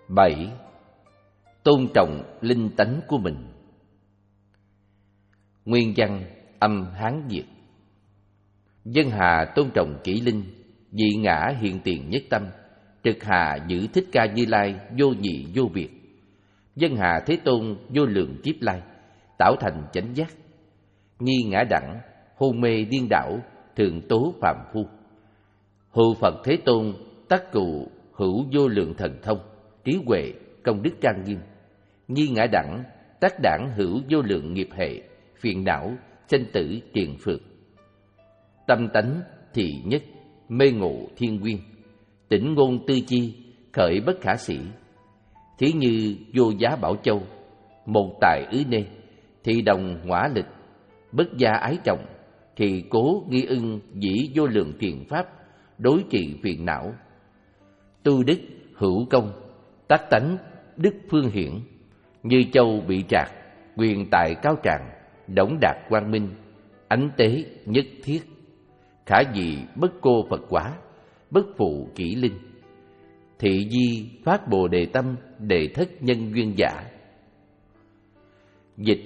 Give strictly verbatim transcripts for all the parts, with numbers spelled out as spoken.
bảy. Tôn trọng linh tánh của mình. Nguyên văn âm Hán Việt. Dân Hà tôn trọng kỷ linh, dị ngã hiện tiền nhất tâm, trực Hà giữ Thích Ca Như Lai vô nhị vô biệt. Dân Hà Thế Tôn vô lượng kiếp lai, tạo thành chánh giác. Nghi ngã đẳng, hôn mê điên đảo, thường tố phàm phu. Hữu Phật Thế Tôn tắc cụ hữu vô lượng thần thông, trí huệ, công đức trang nghiêm. Nghi ngã đẳng, tác đảng hữu vô lượng nghiệp hệ, phiền não, sanh tử triền phược. Tâm tánh thị nhất, mê ngộ thiên nguyên, tỉnh ngôn tư chi, khởi bất khả sĩ. Thí như vô giá bảo châu, một tài ứ nê, thị đồng ngõa lịch, bất gia ái trọng, thì cố nghi ưng dĩ vô lượng thiền pháp, đối trị phiền não. Tu đức hữu công, tác tánh đức phương hiển, như châu bị trạc, quyền tài cao tràng, đổng đạt quang minh, ánh tế nhất thiết. Khả dị bất cô Phật quả, bất phụ kỷ linh, thị di phát bồ đề tâm, đề thất nhân duyên giả. Dịch: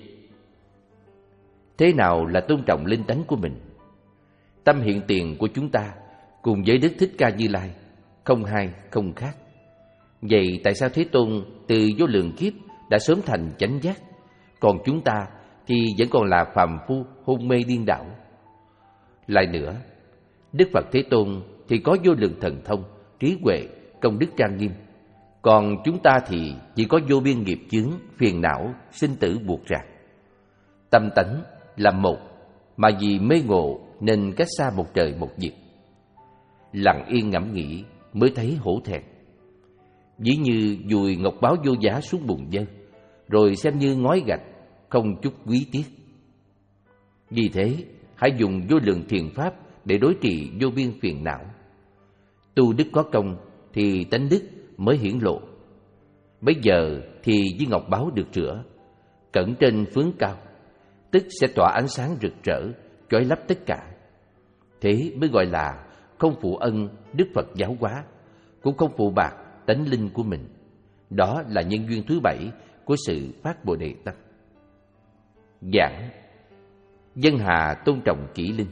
thế nào là tôn trọng linh tánh của mình? Tâm hiện tiền của chúng ta cùng với Đức Thích Ca Như Lai không hai không khác. Vậy tại sao Thế Tôn từ vô lượng kiếp đã sớm thành chánh giác, còn chúng ta thì vẫn còn là phàm phu hôn mê điên đảo? Lại nữa, Đức Phật Thế Tôn thì có vô lượng thần thông, trí huệ, công đức trang nghiêm, còn chúng ta thì chỉ có vô biên nghiệp chướng, phiền não, sinh tử buộc ràng. Tâm tánh là một, mà vì mê ngộ nên cách xa một trời một vực. Lặng yên ngẫm nghĩ mới thấy hổ thẹn. Ví như dùi ngọc báo vô giá xuống bùn dơ, rồi xem như ngói gạch, không chút quý tiếc. Vì thế, hãy dùng vô lượng thiền pháp để đối trị vô biên phiền não. Tu đức có công thì tánh đức mới hiển lộ. Bây giờ thì với ngọc báo được rửa, cẩn trên phướng cao, tức sẽ tỏa ánh sáng rực rỡ, chói lấp tất cả. Thế mới gọi là không phụ ân Đức Phật giáo hóa, cũng không phụ bạc tánh linh của mình. Đó là nhân duyên thứ bảy của sự phát Bồ Đề tâm. Giảng: dân Hà tôn trọng kỷ linh.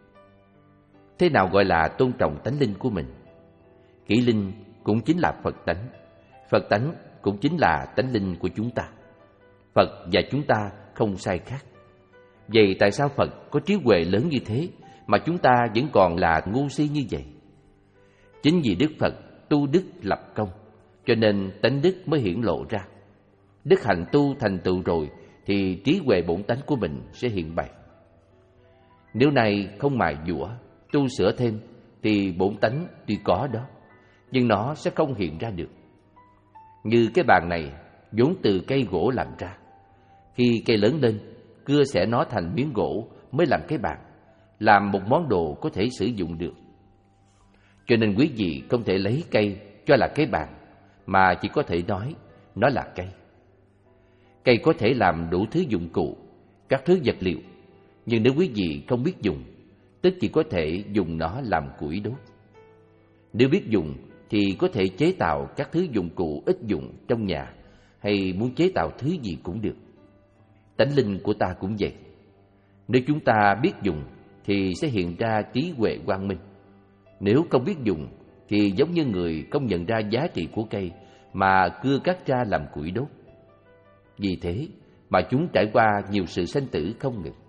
Thế nào gọi là tôn trọng tánh linh của mình? Kỷ linh cũng chính là Phật tánh, Phật tánh cũng chính là tánh linh của chúng ta. Phật và chúng ta không sai khác. Vậy tại sao Phật có trí huệ lớn như thế mà chúng ta vẫn còn là ngu si như vậy? Chính vì Đức Phật tu đức lập công, cho nên tánh đức mới hiển lộ ra. Đức hạnh tu thành tựu rồi thì trí huệ bổn tánh của mình sẽ hiện bày. Nếu này không mài dũa, tu sửa thêm thì bổn tánh tuy có đó, nhưng nó sẽ không hiện ra được. Như cái bàn này vốn từ cây gỗ làm ra, khi cây lớn lên, cưa xẻ nó thành miếng gỗ mới làm cái bàn, làm một món đồ có thể sử dụng được. Cho nên quý vị không thể lấy cây cho là cái bàn, mà chỉ có thể nói nó là cây. Cây có thể làm đủ thứ dụng cụ, các thứ vật liệu, nhưng nếu quý vị không biết dùng, tức chỉ có thể dùng nó làm củi đốt. Nếu biết dùng thì có thể chế tạo các thứ dụng cụ ít dụng trong nhà, hay muốn chế tạo thứ gì cũng được. Tánh linh của ta cũng vậy. Nếu chúng ta biết dùng thì sẽ hiện ra trí huệ quang minh. Nếu không biết dùng thì giống như người không nhận ra giá trị của cây mà cưa cắt ra làm củi đốt. Vì thế mà chúng trải qua nhiều sự sanh tử không ngừng.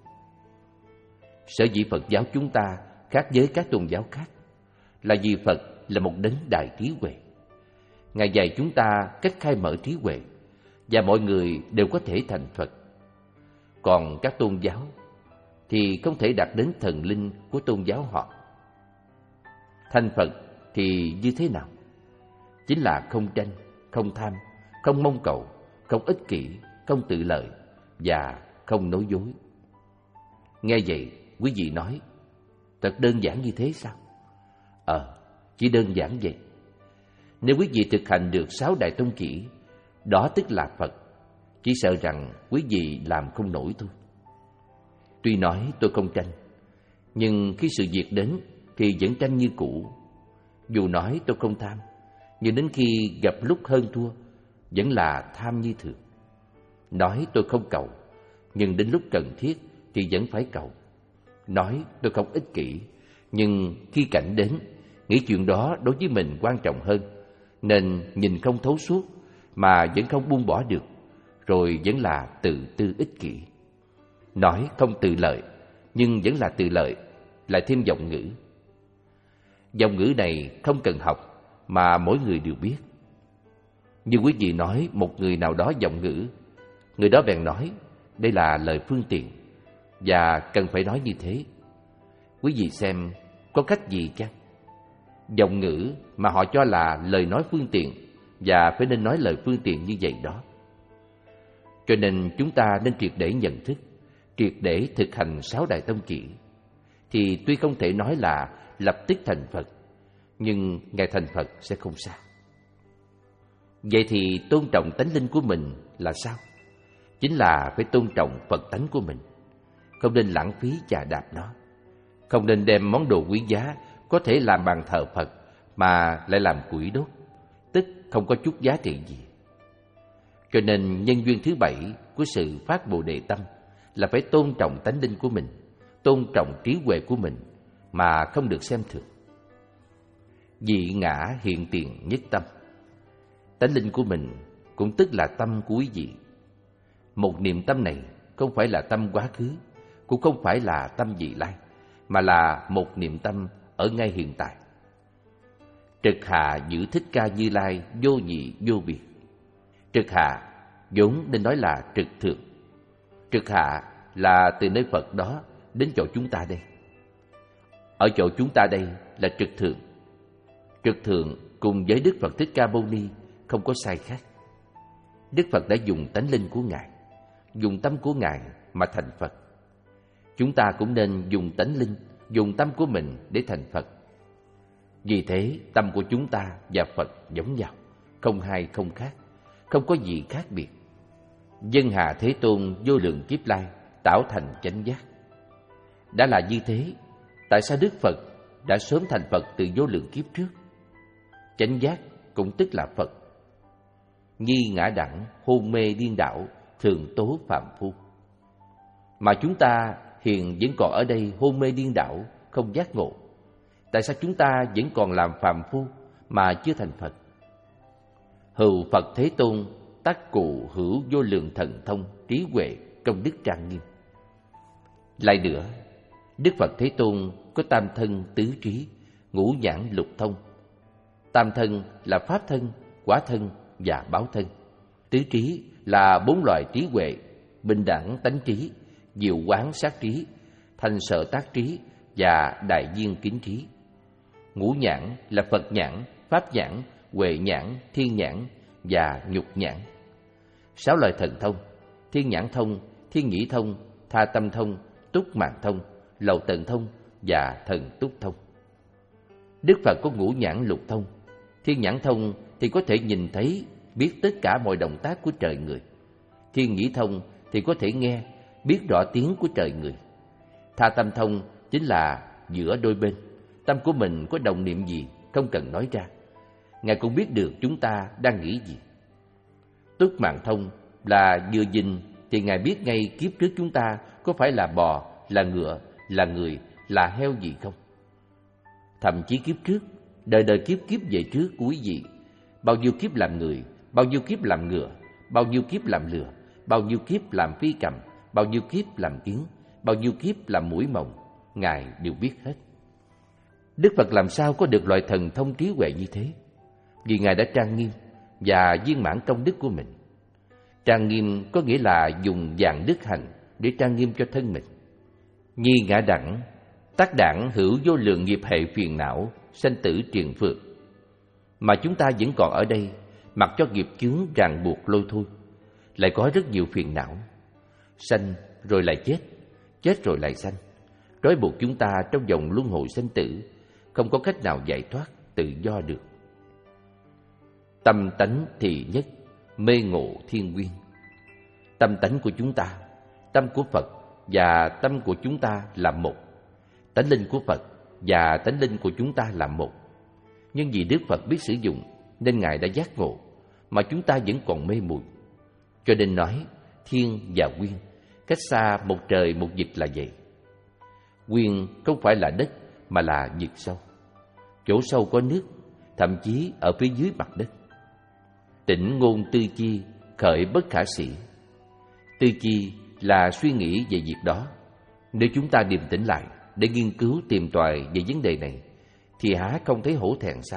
Sở dĩ Phật giáo chúng ta khác với các tôn giáo khác là vì Phật là một đấng đại trí huệ. Ngài dạy chúng ta cách khai mở trí huệ, và mọi người đều có thể thành Phật. Còn các tôn giáo thì không thể đạt đến thần linh của tôn giáo họ. Thành Phật thì như thế nào? Chính là không tranh, không tham, không mong cầu, không ích kỷ, không tự lợi và không nói dối. Nghe vậy, quý vị nói, thật đơn giản như thế sao? Ờ, chỉ đơn giản vậy. Nếu quý vị thực hành được sáu đại tông chỉ, đó tức là Phật. Chỉ sợ rằng quý vị làm không nổi thôi. Tuy nói tôi không tranh, nhưng khi sự việc đến thì vẫn tranh như cũ. Dù nói tôi không tham, nhưng đến khi gặp lúc hơn thua vẫn là tham như thường. Nói tôi không cầu, nhưng đến lúc cần thiết thì vẫn phải cầu. Nói tôi không ích kỷ, nhưng khi cảnh đến, nghĩ chuyện đó đối với mình quan trọng hơn, nên nhìn không thấu suốt mà vẫn không buông bỏ được, rồi vẫn là tự tư ích kỷ. Nói không tự lợi, nhưng vẫn là tự lợi, lại thêm vọng ngữ. Vọng ngữ này không cần học mà mỗi người đều biết. Như quý vị nói một người nào đó vọng ngữ, người đó bèn nói đây là lời phương tiện và cần phải nói như thế. Quý vị xem có cách gì chăng? Vọng ngữ mà họ cho là lời nói phương tiện và phải nên nói lời phương tiện như vậy đó. Cho nên chúng ta nên triệt để nhận thức, triệt để thực hành sáu đại tông chỉ. Thì tuy không thể nói là lập tức thành Phật, nhưng ngày thành Phật sẽ không xa. Vậy thì tôn trọng tánh linh của mình là sao? Chính là phải tôn trọng Phật tánh của mình. Không nên lãng phí chà đạp nó. Không nên đem món đồ quý giá có thể làm bàn thờ Phật mà lại làm củi đốt, tức không có chút giá trị gì. Cho nên nhân duyên thứ bảy của sự phát Bồ Đề tâm là phải tôn trọng tánh linh của mình, tôn trọng trí huệ của mình mà không được xem thường. Dị ngã hiện tiền nhất tâm. Tánh linh của mình cũng tức là tâm của quý vị. Một niệm tâm này không phải là tâm quá khứ, cũng không phải là tâm vị lai, mà là một niệm tâm ở ngay hiện tại. Trực hạ giữ Thích Ca Như Lai vô nhị vô biệt. Trực hạ vốn nên nói là trực thượng. Trực hạ là từ nơi Phật đó đến chỗ chúng ta đây. Ở chỗ chúng ta đây là trực thượng. Trực thượng cùng với Đức Phật Thích Ca Mâu Ni không có sai khác. Đức Phật đã dùng tánh linh của Ngài, dùng tâm của Ngài mà thành Phật. Chúng ta cũng nên dùng tánh linh, dùng tâm của mình để thành Phật. Vì thế tâm của chúng ta và Phật giống nhau, không hai không khác, không có gì khác biệt. Dân Hà Thế Tôn vô lượng kiếp lai tạo thành chánh giác. Đã là như thế, tại sao Đức Phật đã sớm thành Phật từ vô lượng kiếp trước? Chánh giác cũng tức là Phật. Nhi ngã đẳng, hôn mê điên đảo, thường tố phàm phu. Mà chúng ta hiện vẫn còn ở đây hôn mê điên đảo, không giác ngộ. Tại sao chúng ta vẫn còn làm phàm phu mà chưa thành Phật? Hữu Phật Thế Tôn tác cụ hữu vô lượng thần thông, trí huệ, công đức trang nghiêm. Lại nữa, Đức Phật Thế Tôn có tam thân tứ trí, ngũ nhãn lục thông. Tam thân là pháp thân, quả thân và báo thân. Tứ trí là bốn loại trí huệ: bình đẳng tánh trí, diệu quán sát trí, thanh sở tác trí và đại viên kính trí. Ngũ nhãn là Phật nhãn, pháp nhãn, huệ nhãn, thiên nhãn và nhục nhãn. Sáu loại thần thông: thiên nhãn thông, thiên nhĩ thông, tha tâm thông, túc mạng thông, lầu tận thông và thần túc thông. Đức Phật có ngũ nhãn lục thông. Thiên nhãn thông thì có thể nhìn thấy, biết tất cả mọi động tác của trời người. Thiên nhĩ thông thì có thể nghe, biết rõ tiếng của trời người. Tha tâm thông chính là giữa đôi bên. Tâm của mình có đồng niệm gì không cần nói ra, Ngài cũng biết được chúng ta đang nghĩ gì. Túc mạng thông là vừa nhìn thì Ngài biết ngay kiếp trước chúng ta có phải là bò, là ngựa, là người, là heo gì không. Thậm chí kiếp trước, đời đời kiếp kiếp về trước của quý vị, bao nhiêu kiếp làm người, bao nhiêu kiếp làm ngựa, bao nhiêu kiếp làm lừa, bao nhiêu kiếp làm phi cầm, bao nhiêu kiếp làm kiến, bao nhiêu kiếp làm muỗi mồng, Ngài đều biết hết. Đức Phật làm sao có được loại thần thông trí huệ như thế? Vì Ngài đã trang nghiêm và viên mãn công đức của mình. Trang nghiêm có nghĩa là dùng vạn đức hành để trang nghiêm cho thân mình. Nhi ngã đẳng, tác đẳng hữu vô lượng nghiệp hệ phiền não, sanh tử triền phược. Mà chúng ta vẫn còn ở đây, mặc cho nghiệp chướng ràng buộc lôi thôi, lại có rất nhiều phiền não. Sanh rồi lại chết, chết rồi lại sanh, trói buộc chúng ta trong vòng luân hồi sanh tử, không có cách nào giải thoát tự do được. Tâm tánh thì nhất, mê ngộ thiên nguyên. Tâm tánh của chúng ta, tâm của Phật và tâm của chúng ta là một. Tánh linh của Phật và tánh linh của chúng ta là một. Nhưng vì Đức Phật biết sử dụng nên Ngài đã giác ngộ, mà chúng ta vẫn còn mê muội. Cho nên nói thiên và quyên cách xa một trời một vực là vậy. Quyên không phải là đất mà là vực sâu. Chỗ sâu có nước, thậm chí ở phía dưới mặt đất. Tỉnh ngôn tư chi, khởi bất khả sĩ. Tư chi là suy nghĩ về việc đó. Nếu chúng ta điềm tĩnh lại để nghiên cứu tìm tòi về vấn đề này, thì há không thấy hổ thẹn sao?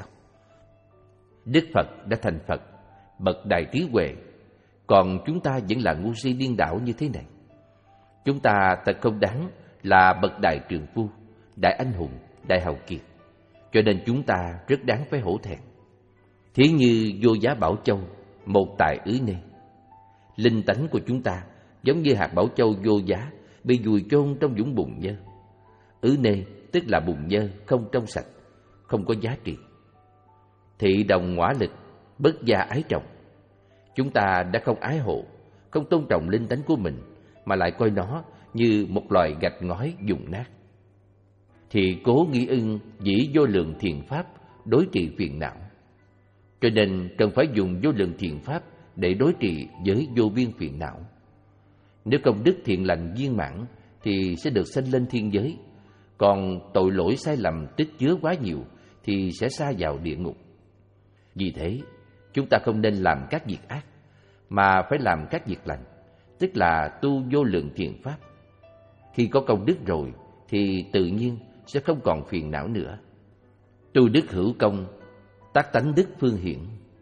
Đức Phật đã thành Phật, bậc đại trí huệ, còn chúng ta vẫn là ngu si điên đảo như thế này. Chúng ta thật không đáng là bậc đại trượng phu, đại anh hùng, đại hào kiệt, cho nên chúng ta rất đáng phải hổ thẹn. Thí như Vô Giá Bảo Châu, một tại Ứ Nê. Linh tánh của chúng ta giống như hạt bảo châu vô giá bị vùi chôn trong vũng bùn nhơ. Ứ Nê tức là bùn nhơ không trong sạch, không có giá trị. Thị đồng ngõa lực, bất gia ái trọng. Chúng ta đã không ái hộ, không tôn trọng linh tánh của mình, mà lại coi nó như một loài gạch ngói dùng nát. Thì cố nghĩ ưng dĩ vô lượng thiện pháp đối trị phiền não. Cho nên cần phải dùng vô lượng thiện pháp để đối trị với vô biên phiền não. Nếu công đức thiện lành viên mãn thì sẽ được sanh lên thiên giới, còn tội lỗi sai lầm tích chứa quá nhiều thì sẽ sa vào địa ngục. Vì thế, chúng ta không nên làm các việc ác, mà phải làm các việc lành, tức là tu vô lượng thiện pháp. Khi có công đức rồi thì tự nhiên sẽ không còn phiền não nữa. Tu đức hữu công, tác tánh đức phương hiển.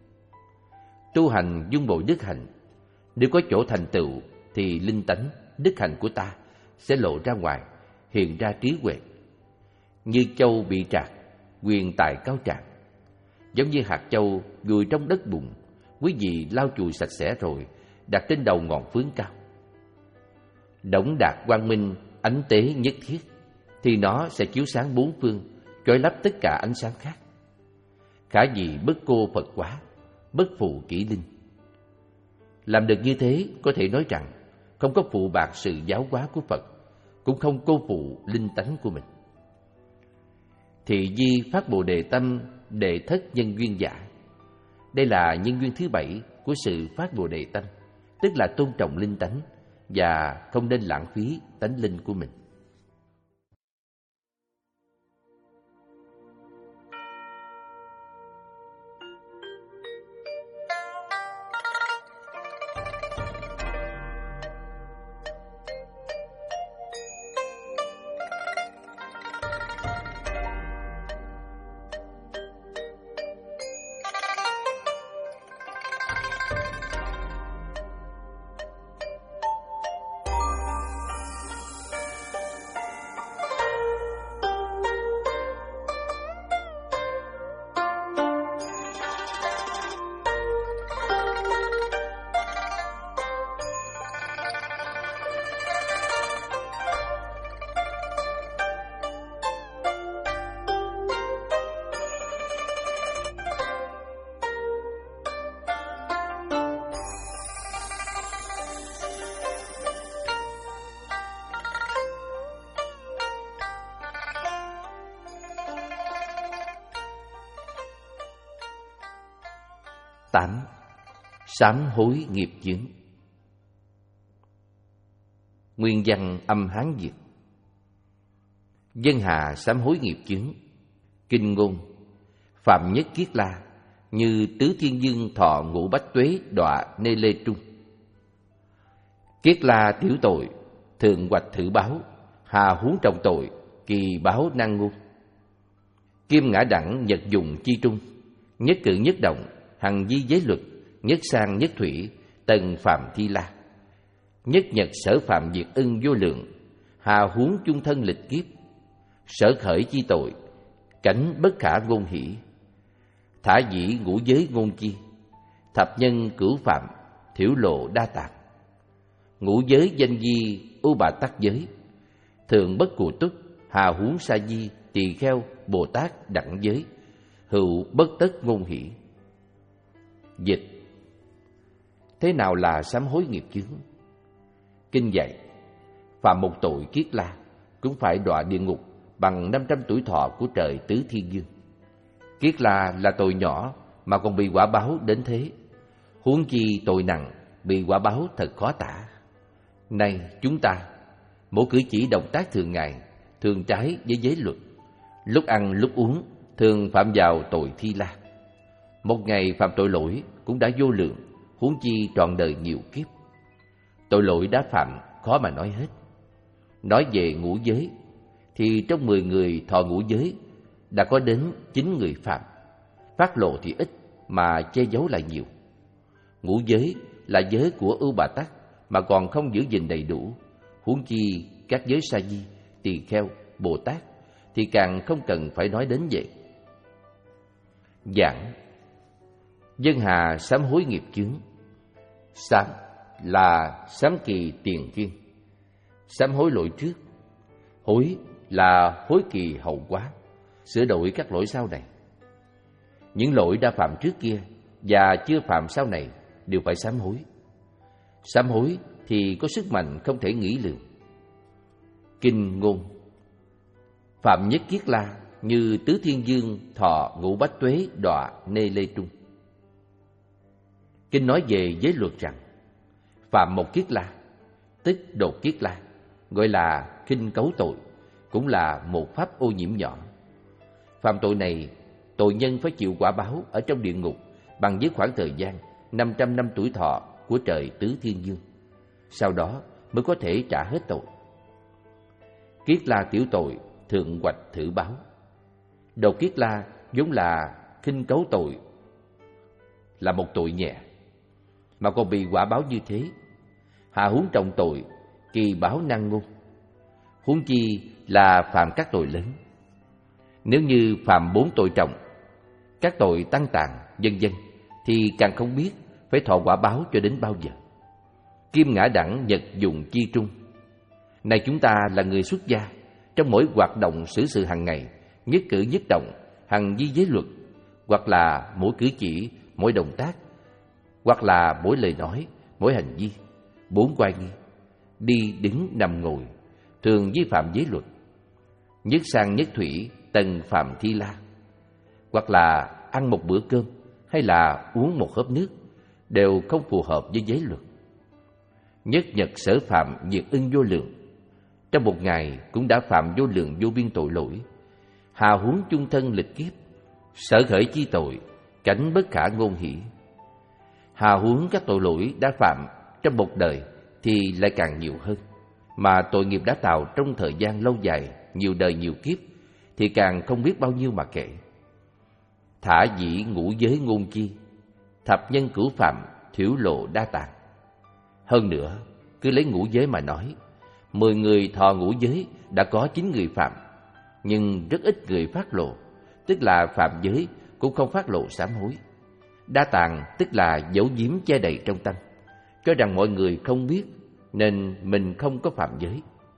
Tu hành dung bội đức hạnh, nếu có chỗ thành tựu thì linh tánh, đức hạnh của ta sẽ lộ ra ngoài, hiện ra trí huệ. Như châu bị trạc, quyền tài cao trạc. Giống như hạt châu vùi trong đất bùn, quý vị lau chùi sạch sẽ rồi đặt trên đầu ngọn phướng cao. Đổng đạt quang minh, ánh tế nhất thiết, thì nó sẽ chiếu sáng bốn phương, chói lấp tất cả ánh sáng khác. Khả gì bất cô Phật quả, bất phụ kỷ linh. Làm được như thế có thể nói rằng không có phụ bạc sự giáo hóa của Phật, cũng không cô phụ linh tánh của mình. Thị di phát Bồ Đề tâm, đệ thất nhân duyên giả. Đây là nhân duyên thứ bảy của sự phát Bồ Đề tâm, tức là tôn trọng linh tánh và không nên lãng phí tánh linh của mình. Tám. Sám hối nghiệp chướng. Nguyên văn âm Hán Việt. Dân hà sám hối nghiệp chướng. Kinh ngôn. Phạm nhất kiết la, như tứ thiên dương thọ ngũ bách tuế đọa nê lê trung. Kiết la tiểu tội, thường hoạch thử báo, hà huống trọng tội, kỳ báo năng ngôn. Kim ngã đẳng nhật dùng chi trung, nhất cử nhất động, hằng di giới luật, nhất sang nhất thủy, tần phạm thi la. Nhất nhật sở phạm diệt ưng vô lượng, hà huống chung thân lịch kiếp. Sở khởi chi tội, cảnh bất khả ngôn hỷ. Thả dĩ ngũ giới ngôn chi, thập nhân cửu phạm, thiểu lộ đa tạp. Ngũ giới danh di, u bà tắc giới, thường bất cụ túc, hà huống sa di, tỳ kheo, Bồ Tát đẳng giới, hữu bất tất ngôn hỷ. Dịch. Thế nào là sám hối nghiệp chướng? Kinh dạy, phạm một tội kiết la cũng phải đọa địa ngục bằng năm trăm tuổi thọ của trời tứ thiên dương. Kiết la là tội nhỏ mà còn bị quả báo đến thế. Huống chi tội nặng, bị quả báo thật khó tả. Nay chúng ta, mỗi cử chỉ động tác thường ngày, thường trái với giới luật. Lúc ăn lúc uống, thường phạm vào tội thi la. Một ngày phạm tội lỗi cũng đã vô lượng, huống chi trọn đời nhiều kiếp. Tội lỗi đã phạm khó mà nói hết. Nói về ngũ giới, thì trong mười người thọ ngũ giới, đã có đến chín người phạm. Phát lộ thì ít, mà che giấu lại nhiều. Ngũ giới là giới của Ưu Bà Tắc, mà còn không giữ gìn đầy đủ. Huống chi các giới sa di, tỳ kheo, Bồ Tát, thì càng không cần phải nói đến vậy. Giảng: dân hà sám hối nghiệp chướng. Sám là sám kỳ tiền kiên, sám hối lỗi trước. Hối là hối kỳ hậu quá, sửa đổi các lỗi sau này. Những lỗi đã phạm trước kia và chưa phạm sau này đều phải sám hối. Sám hối thì có sức mạnh không thể nghĩ lường. Kinh ngôn: phạm nhất kiết la, như tứ thiên dương thọ ngũ bách tuế đọa nê lê trung. Kinh nói về giới luật rằng, phạm một kiết la, tức đột kiết la, gọi là khinh cấu tội, cũng là một pháp ô nhiễm nhỏ. Phạm tội này, tội nhân phải chịu quả báo ở trong địa ngục bằng với khoảng thời gian năm trăm năm tuổi thọ của trời tứ thiên dương. Sau đó mới có thể trả hết tội. Kiết la tiểu tội thượng hoạch thử báo. Đột kiết la vốn là khinh cấu tội, là một tội nhẹ, mà còn bị quả báo như thế. Hà huống trọng tội, kỳ báo năng ngôn. Huống chi là phạm các tội lớn. Nếu như phạm bốn tội trọng, các tội tăng tàn, vân vân, thì càng không biết phải thọ quả báo cho đến bao giờ. Kim ngã đẳng nhật dụng chi trung. Này chúng ta là người xuất gia, trong mỗi hoạt động xử sự hàng ngày, nhất cử nhất động, hằng vi giới luật, hoặc là mỗi cử chỉ, mỗi động tác, hoặc là mỗi lời nói, mỗi hành vi, bốn oai nghi, đi đứng nằm ngồi, thường vi phạm giới luật. Nhất sang nhất thủy, tần phạm thi la, hoặc là ăn một bữa cơm hay là uống một hớp nước, đều không phù hợp với giới luật. Nhất nhật sở phạm diệt ưng vô lượng. Trong một ngày cũng đã phạm vô lượng vô biên tội lỗi. Hà huống chung thân lịch kiếp, sở khởi chi tội, cảnh bất khả ngôn hỷ. Hà huống các tội lỗi đã phạm trong một đời thì lại càng nhiều hơn, mà tội nghiệp đã tạo trong thời gian lâu dài, nhiều đời nhiều kiếp, thì càng không biết bao nhiêu mà kể. Thả dĩ ngũ giới ngôn chi, thập nhân cửu phạm, thiểu lộ đa tạng. Hơn nữa, cứ lấy ngũ giới mà nói, mười người thọ ngũ giới đã có chín người phạm, nhưng rất ít người phát lộ, tức là phạm giới cũng không phát lộ sám hối. Đa tạng tức là giấu giếm che đậy trong tâm, cho rằng mọi người không biết nên mình không có phạm giới.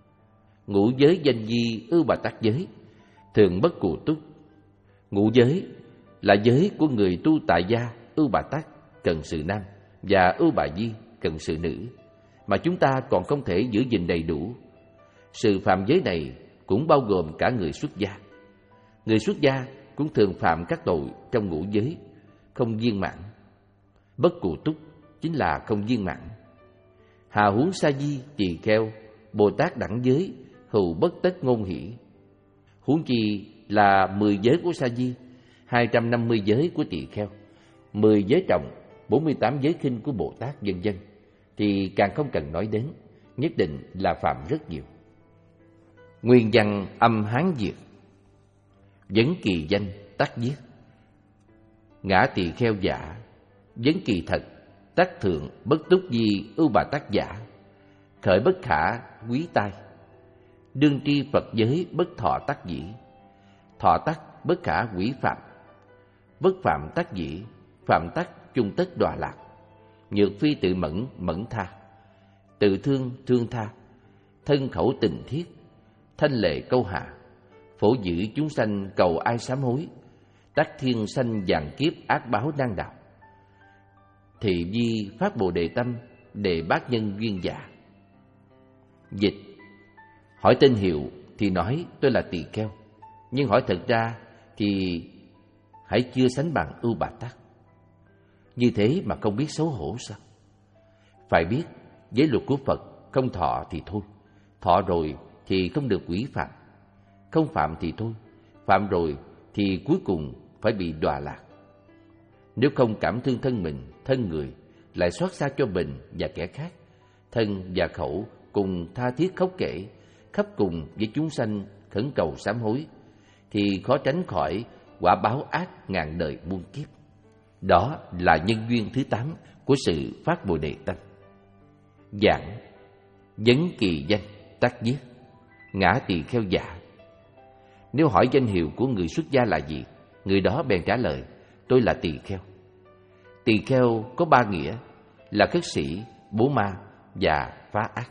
Ngũ giới danh di Ưu Bà Tắc giới, thường bất cù túc. Ngũ giới là giới của người tu tại gia Ưu Bà Tắc cần sự nam và Ưu Bà Di cần sự nữ, mà chúng ta còn không thể giữ gìn đầy đủ. Sự phạm giới này cũng bao gồm cả người xuất gia. Người xuất gia cũng thường phạm các tội trong ngũ giới, không viên mãn. Bất cù túc chính là không viên mãn. Hà huống sa di, tỳ kheo, Bồ Tát đẳng giới, hữu bất tất ngôn hỷ. Huống chi là mười giới của sa di, hai trăm năm mươi giới của tỳ kheo, mười giới trọng, bốn mươi tám giới khinh của Bồ Tát, vân vân, thì càng không cần nói đến, nhất định là phạm rất nhiều. Nguyên văn âm Hán Việt. Vấn kỳ danh tắc viết: ngã tỳ kheo giả, vấn kỳ thật, tắc thượng bất túc di Ưu Bà Tắc giả, khởi bất khả quý tai, đương tri Phật giới bất thọ tắc dĩ, thọ tắc bất khả quỷ phạm, bất phạm tắc dĩ, phạm tắc chung tất đọa lạc, nhược phi tự mẫn mẫn tha, tự thương thương tha, thân khẩu tình thiết, thanh lệ câu hạ, phổ giữ chúng sanh cầu ai sám hối, tắc thiên sanh vạn kiếp ác báo nan đạo, thị vi phát bồ đề tâm, đề bát nhân duyên giả. Dịch: hỏi tên hiệu thì nói tôi là tỳ kheo, nhưng hỏi thật ra thì hãy chưa sánh bằng Ưu Bà Tắc. như thế mà không biết xấu hổ sao? Phải biết, giới luật của Phật không thọ thì thôi, thọ rồi thì không được quỷ phạm. Không phạm thì thôi, phạm rồi thì cuối cùng phải bị đọa lạc. Nếu không cảm thương thân mình, thân người, lại xót xa cho mình và kẻ khác, thân và khẩu cùng tha thiết khóc kể, khắp cùng với chúng sanh khẩn cầu sám hối, thì khó tránh khỏi quả báo ác ngàn đời muôn kiếp. Đó là nhân duyên thứ tám của sự phát Bồ Đề tâm. Giảng vấn kỳ danh tắc viết ngã tỳ kheo giả. Nếu hỏi danh hiệu của người xuất gia là gì, người đó bèn trả lời: tôi là tỳ kheo. Tỳ kheo có ba nghĩa là khất sĩ, bố ma và phá ác.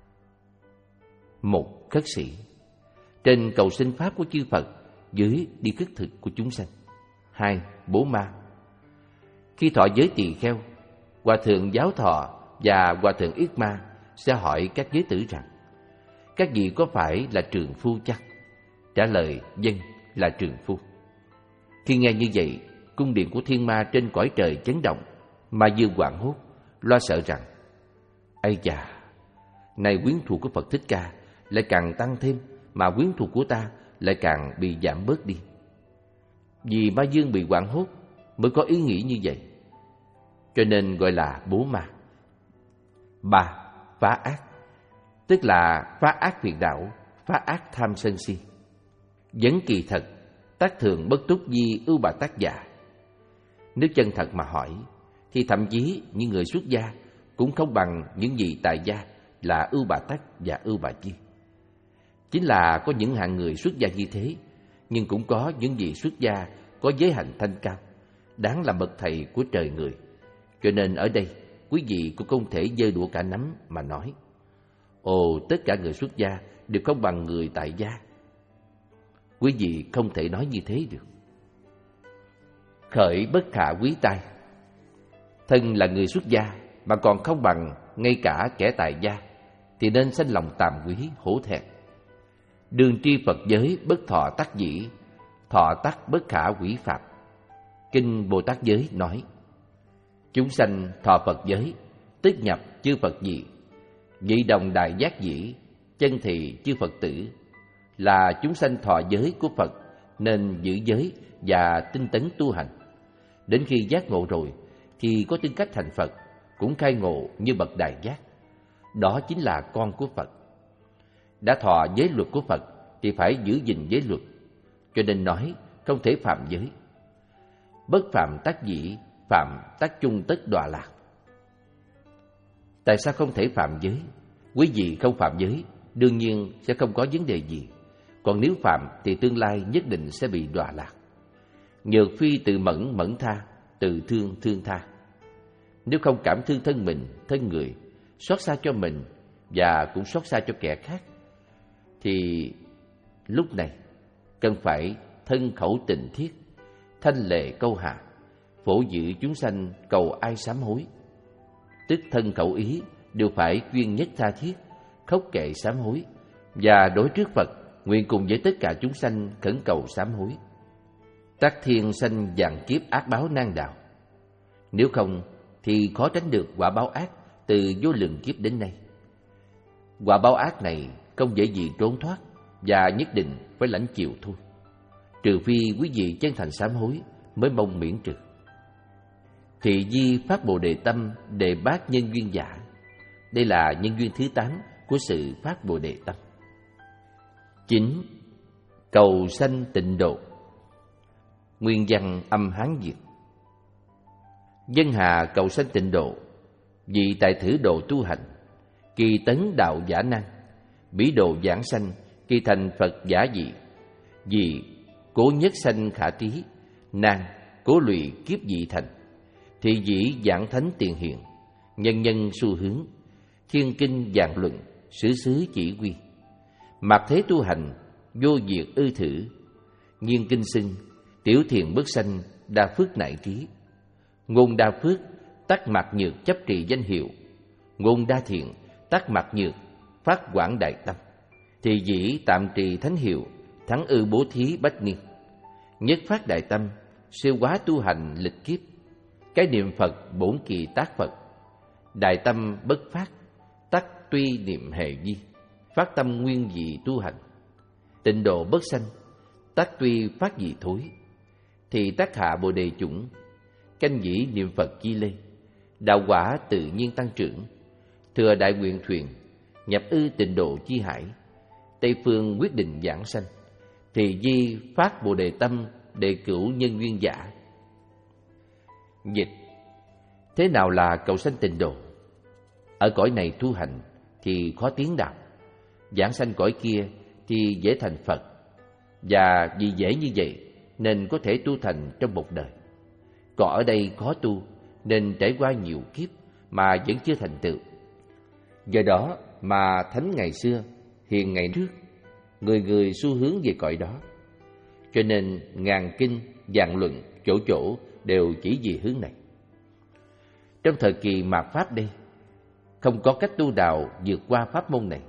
Một, khất sĩ, trên cầu sinh pháp của chư Phật, dưới đi khất thực của chúng sanh. Hai, bố ma, khi thọ giới tỳ kheo, hòa thượng giáo thọ và hòa thượng yết ma sẽ hỏi các giới tử rằng: các vị có phải là trượng phu chăng? Trả lời: vâng, là trượng phu. Khi nghe như vậy, cung điện của thiên ma trên cõi trời chấn động, ma dương hoảng hốt, lo sợ rằng: ây chà, này quyến thuộc của Phật Thích Ca lại càng tăng thêm, mà quyến thuộc của ta lại càng bị giảm bớt đi. Vì ma dương bị hoảng hốt mới có ý nghĩ như vậy, cho nên gọi là bố ma. Ba, phá ác, tức là phá ác phiền não, phá ác tham sân si. Vấn kỳ thật, tác thường bất túc di ưu bà tác giả. Nếu chân thật mà hỏi, thì thậm chí những người xuất gia cũng không bằng những vị tại gia là ưu bà tắc và ưu bà di. Chính là có những hạng người xuất gia như thế, nhưng cũng có những vị xuất gia có giới hạnh thanh cao, đáng là bậc thầy của trời người. Cho nên ở đây, quý vị cũng không thể giơ đũa cả nắm mà nói: ồ, tất cả người xuất gia đều không bằng người tại gia. Quý vị không thể nói như thế được. Khởi bất khả quý tai, thân là người xuất gia mà còn không bằng ngay cả kẻ tại gia, thì nên sanh lòng tàm quý hổ thẹn. Đường tri Phật giới bất thọ tắc dĩ, thọ tắc bất khả quỷ phạm. Kinh Bồ Tát Giới nói: chúng sanh thọ Phật giới, tức nhập chư Phật dị, vị đồng đại giác dĩ, chân thị chư Phật tử. Là chúng sanh thọ giới của Phật nên giữ giới và tinh tấn tu hành. Đến khi giác ngộ rồi thì có tư cách thành Phật, cũng khai ngộ như bậc đại giác. Đó chính là con của Phật. Đã thọ giới luật của Phật thì phải giữ gìn giới luật, cho nên nói không thể phạm giới. Bất phạm tác dĩ, phạm tác chung tất đọa lạc. Tại sao không thể phạm giới? Quý vị không phạm giới, đương nhiên sẽ không có vấn đề gì. Còn nếu phạm thì tương lai nhất định sẽ bị đọa lạc. Nhược phi tự mẫn mẫn tha, tự thương thương tha. Nếu không cảm thương thân mình, thân người, xót xa cho mình và cũng xót xa cho kẻ khác, thì lúc này cần phải thân khẩu tình thiết, thanh lệ câu hạ, phổ dự chúng sanh cầu ai sám hối. Tức thân khẩu ý đều phải chuyên nhất tha thiết, khóc kệ sám hối, và đối trước Phật nguyện cùng với tất cả chúng sanh khẩn cầu sám hối. Tắc thiên sanh vạn kiếp ác báo nan đạo. Nếu không thì khó tránh được quả báo ác từ vô lượng kiếp đến nay. Quả báo ác này không dễ gì trốn thoát và nhất định phải lãnh chịu thôi, trừ phi quý vị chân thành sám hối mới mong miễn trừ. Thị di phát Bồ Đề tâm đề bát nhân duyên giả. Đây là nhân duyên thứ tám của sự phát Bồ Đề tâm. Chín, cầu sanh tịnh độ. Nguyên văn âm Hán Việt. Dân hà cầu sanh tịnh độ, vì tại thử độ tu hành, kỳ tấn đạo giả năng, bỉ độ giảng sanh, kỳ thành Phật giả dị. Vì cố nhất sanh khả trí, nan cố lụy kiếp dị thành. Thị dĩ giảng thánh tiền hiện, nhân nhân xu hướng, thiên kinh giảng luận, sử xứ chỉ quy. Mạt thế tu hành, vô diệt ư thử, nhiên kinh xưng, tiểu thiền bất sanh, đa phước nại trí. Ngôn đa phước, tắc mạt nhược chấp trì danh hiệu. Ngôn đa thiện, tắc mạt nhược, phát quảng đại tâm. Thì dĩ tạm trì thánh hiệu, thắng ư bố thí bách niên. Nhất phát đại tâm, siêu quá tu hành lịch kiếp. Cái niệm Phật bổn kỳ tác Phật, đại tâm bất phát, tắc tuy niệm hệ di, phát tâm nguyên dị tu hành. Tịnh độ bất sanh, tắc tuy phát dị thối, thì tác hạ bồ đề chủng, canh dĩ niệm Phật chi lê, đạo quả tự nhiên tăng trưởng. Thừa đại nguyện thuyền, nhập ư tịnh độ chi hải, Tây phương quyết định giảng sanh, thì di phát bồ đề tâm, để cửu nhân duyên giả. Dịch: thế nào là cầu sanh tịnh độ? Ở cõi này tu hành thì khó tiến đạo, giảng sanh cõi kia thì dễ thành Phật. Và vì dễ như vậy nên có thể tu thành trong một đời. Còn ở đây khó tu nên trải qua nhiều kiếp mà vẫn chưa thành tựu. Do đó mà thánh ngày xưa, hiền ngày trước, người người xu hướng về cõi đó. Cho nên ngàn kinh, vạn luận, chỗ chỗ đều chỉ vì hướng này. Trong thời kỳ mạt Pháp đây, không có cách tu đạo vượt qua pháp môn này.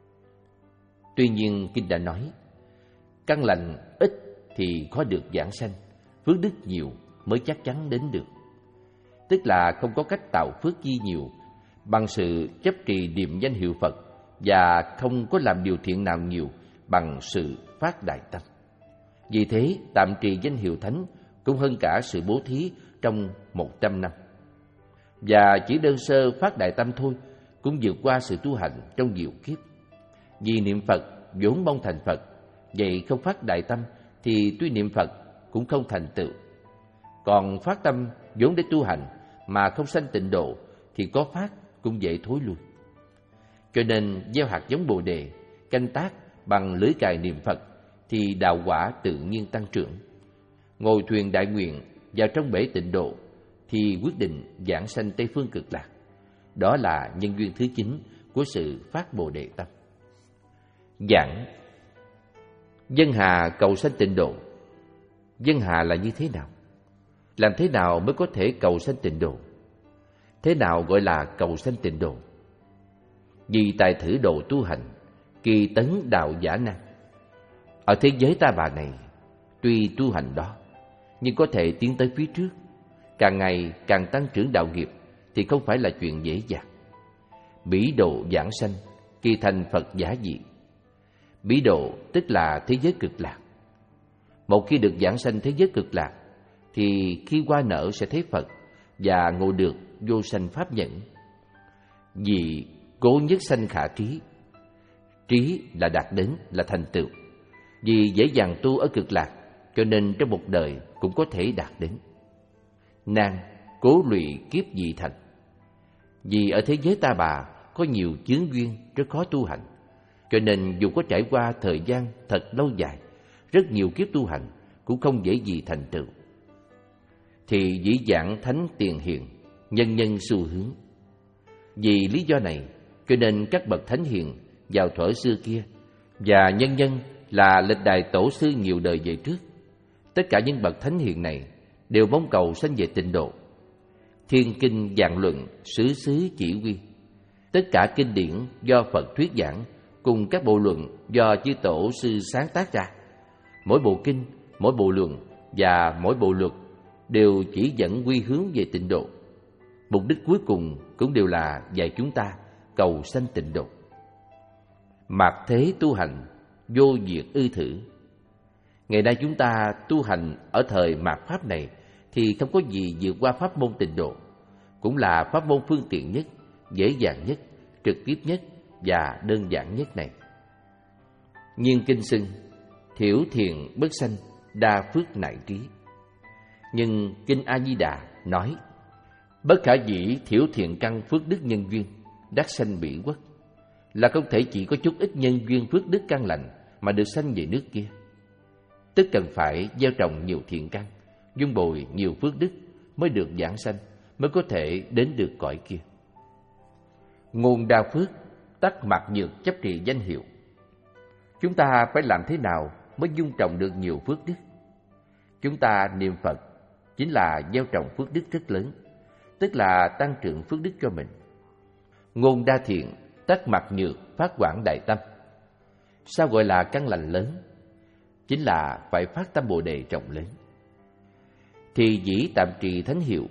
Tuy nhiên kinh đã nói, căn lành ít thì khó được giảng sanh, phước đức nhiều mới chắc chắn đến được. Tức là không có cách tạo phước chi nhiều bằng sự chấp trì niệm danh hiệu Phật, và không có làm điều thiện nào nhiều bằng sự phát đại tâm. Vì thế tạm trì danh hiệu Thánh cũng hơn cả sự bố thí trong một trăm năm. Và chỉ đơn sơ phát đại tâm thôi cũng vượt qua sự tu hành trong nhiều kiếp. Vì niệm Phật vốn mong thành Phật, vậy không phát đại tâm thì tuy niệm Phật cũng không thành tựu. Còn phát tâm vốn để tu hành mà không sanh tịnh độ thì có phát cũng dễ thối lui. Cho nên gieo hạt giống Bồ đề, canh tác bằng lưới cài niệm Phật thì đạo quả tự nhiên tăng trưởng. Ngồi thuyền đại nguyện vào trong bể tịnh độ thì quyết định giảng sanh Tây phương cực lạc. Đó là nhân duyên thứ chín của sự phát Bồ đề tâm. Giảng dân hà cầu sanh tịnh độ. Dân hà là như thế nào? Làm thế nào mới có thể cầu sanh tịnh độ? Thế nào gọi là cầu sanh tịnh độ? Vì tài thử độ tu hành, kỳ tấn đạo giả năng. Ở thế giới ta bà này, tuy tu hành đó, nhưng có thể tiến tới phía trước, càng ngày càng tăng trưởng đạo nghiệp thì không phải là chuyện dễ dàng. Bỉ độ giảng sanh, kỳ thành Phật giả dị. Bỉ độ tức là thế giới cực lạc. Một khi được giảng sanh thế giới cực lạc, thì khi qua nở sẽ thấy Phật và ngộ được vô sanh pháp nhẫn. Vì cố nhất sanh khả trí. Trí là đạt đến, là thành tựu. Vì dễ dàng tu ở cực lạc, cho nên trong một đời cũng có thể đạt đến. Nan cố lụy kiếp dị thành. Vì ở thế giới ta bà có nhiều chướng duyên rất khó tu hành, cho nên dù có trải qua thời gian thật lâu dài, rất nhiều kiếp tu hành cũng không dễ gì thành tựu. Thì dĩ dạng thánh tiền hiền, nhân nhân xu hướng. Vì lý do này, cho nên các bậc thánh hiền vào thuở xưa kia và nhân nhân là lịch đại tổ sư nhiều đời về trước, tất cả những bậc thánh hiền này đều mong cầu sanh về tịnh độ. Thiên kinh vạn luận, xứ xứ chỉ huy, tất cả kinh điển do Phật thuyết giảng cùng các bộ luận do chư tổ sư sáng tác ra. Mỗi bộ kinh, mỗi bộ luận và mỗi bộ luật đều chỉ dẫn quy hướng về tịnh độ. Mục đích cuối cùng cũng đều là dạy chúng ta cầu sanh tịnh độ. Mạt thế tu hành, vô diệt ư thử. Ngày nay chúng ta tu hành ở thời mạt Pháp này thì không có gì vượt qua pháp môn tịnh độ, cũng là pháp môn phương tiện nhất, dễ dàng nhất, trực tiếp nhất và đơn giản nhất này. Nhiên kinh xưng, thiểu thiền bất sanh, đa phước nại trí. Nhưng kinh A Di Đà nói, bất khả dĩ thiểu thiện căn phước đức nhân duyên, đắc sanh bỉ quốc, là không thể chỉ có chút ít nhân duyên phước đức căn lành mà được sanh về nước kia. Tức cần phải gieo trồng nhiều thiện căn, dung bồi nhiều phước đức mới được giảng sanh, mới có thể đến được cõi kia. Nguồn đa phước, tắc mặc nhược chấp trì danh hiệu. Chúng ta phải làm thế nào mới dung trồng được nhiều phước đức? Chúng ta niệm Phật chính là gieo trồng phước đức rất lớn, tức là tăng trưởng phước đức cho mình. Ngôn đa thiện, tắc mặc nhược, phát quảng đại tâm. Sao gọi là căn lành lớn? Chính là phải phát tâm Bồ đề rộng lớn. Thì dĩ tạm trì thánh hiệu,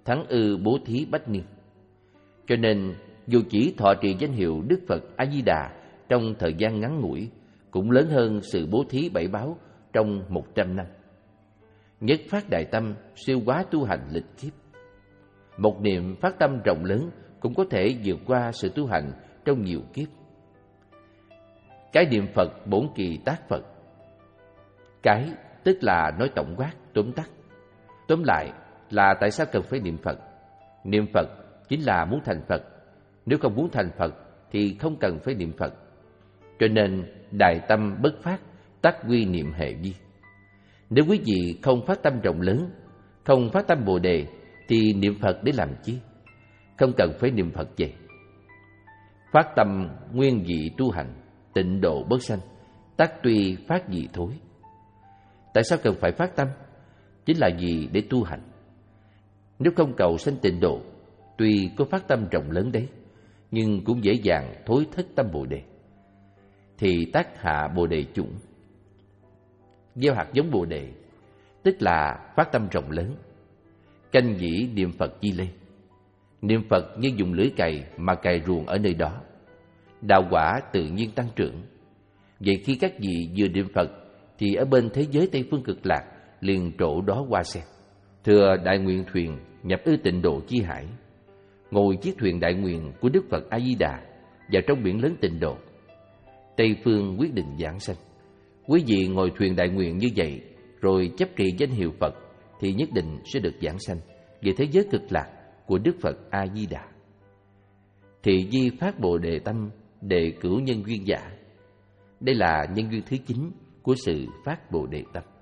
thắng ư bố thí bách niên. Cho nên dù chỉ thọ trì danh hiệu Đức Phật A Di Đà trong thời gian ngắn ngủi cũng lớn hơn sự bố thí bảy báo trong một trăm năm. Nhất phát đại tâm siêu quá tu hành lịch kiếp. Một niệm phát tâm rộng lớn cũng có thể vượt qua sự tu hành trong nhiều kiếp. Cái niệm Phật bổn kỳ tác Phật. Cái tức là nói tổng quát, tóm tắt. Tóm lại là tại sao cần phải niệm Phật. Niệm Phật chính là muốn thành Phật. Nếu không muốn thành Phật thì không cần phải niệm Phật. Cho nên đại tâm bất phát, tác quy niệm hệ vi. Nếu quý vị không phát tâm rộng lớn, không phát tâm Bồ Đề, thì niệm Phật để làm chi? Không cần phải niệm Phật vậy. Phát tâm nguyên vị tu hành, tịnh độ bất sanh, tác tuy phát dị thối. Tại sao cần phải phát tâm? Chính là vì để tu hành. Nếu không cầu sanh tịnh độ, tuy có phát tâm rộng lớn đấy, nhưng cũng dễ dàng thối thất tâm Bồ Đề. Thì tác hạ Bồ Đề chủng. Gieo hạt giống Bồ Đề, tức là phát tâm rộng lớn. Canh dĩ niệm Phật chi lê. Niệm Phật như dùng lưỡi cày mà cày ruộng ở nơi đó. Đạo quả tự nhiên tăng trưởng. Vậy khi các vị vừa niệm Phật thì ở bên thế giới Tây Phương Cực Lạc liền trổ đó hoa sen. Thưa đại nguyện thuyền nhập ư tịnh độ chi hải. Ngồi chiếc thuyền đại nguyện của Đức Phật A Di Đà vào trong biển lớn tịnh độ. Tây phương quyết định giảng sanh. Quý vị ngồi thuyền đại nguyện như vậy rồi chấp trì danh hiệu Phật thì nhất định sẽ được giảng sanh về thế giới cực lạc của Đức Phật A Di Đà. Thị di phát Bồ Đề tâm đề cửu nhân duyên giả. Đây là nhân duyên thứ chín của sự phát Bồ Đề tâm.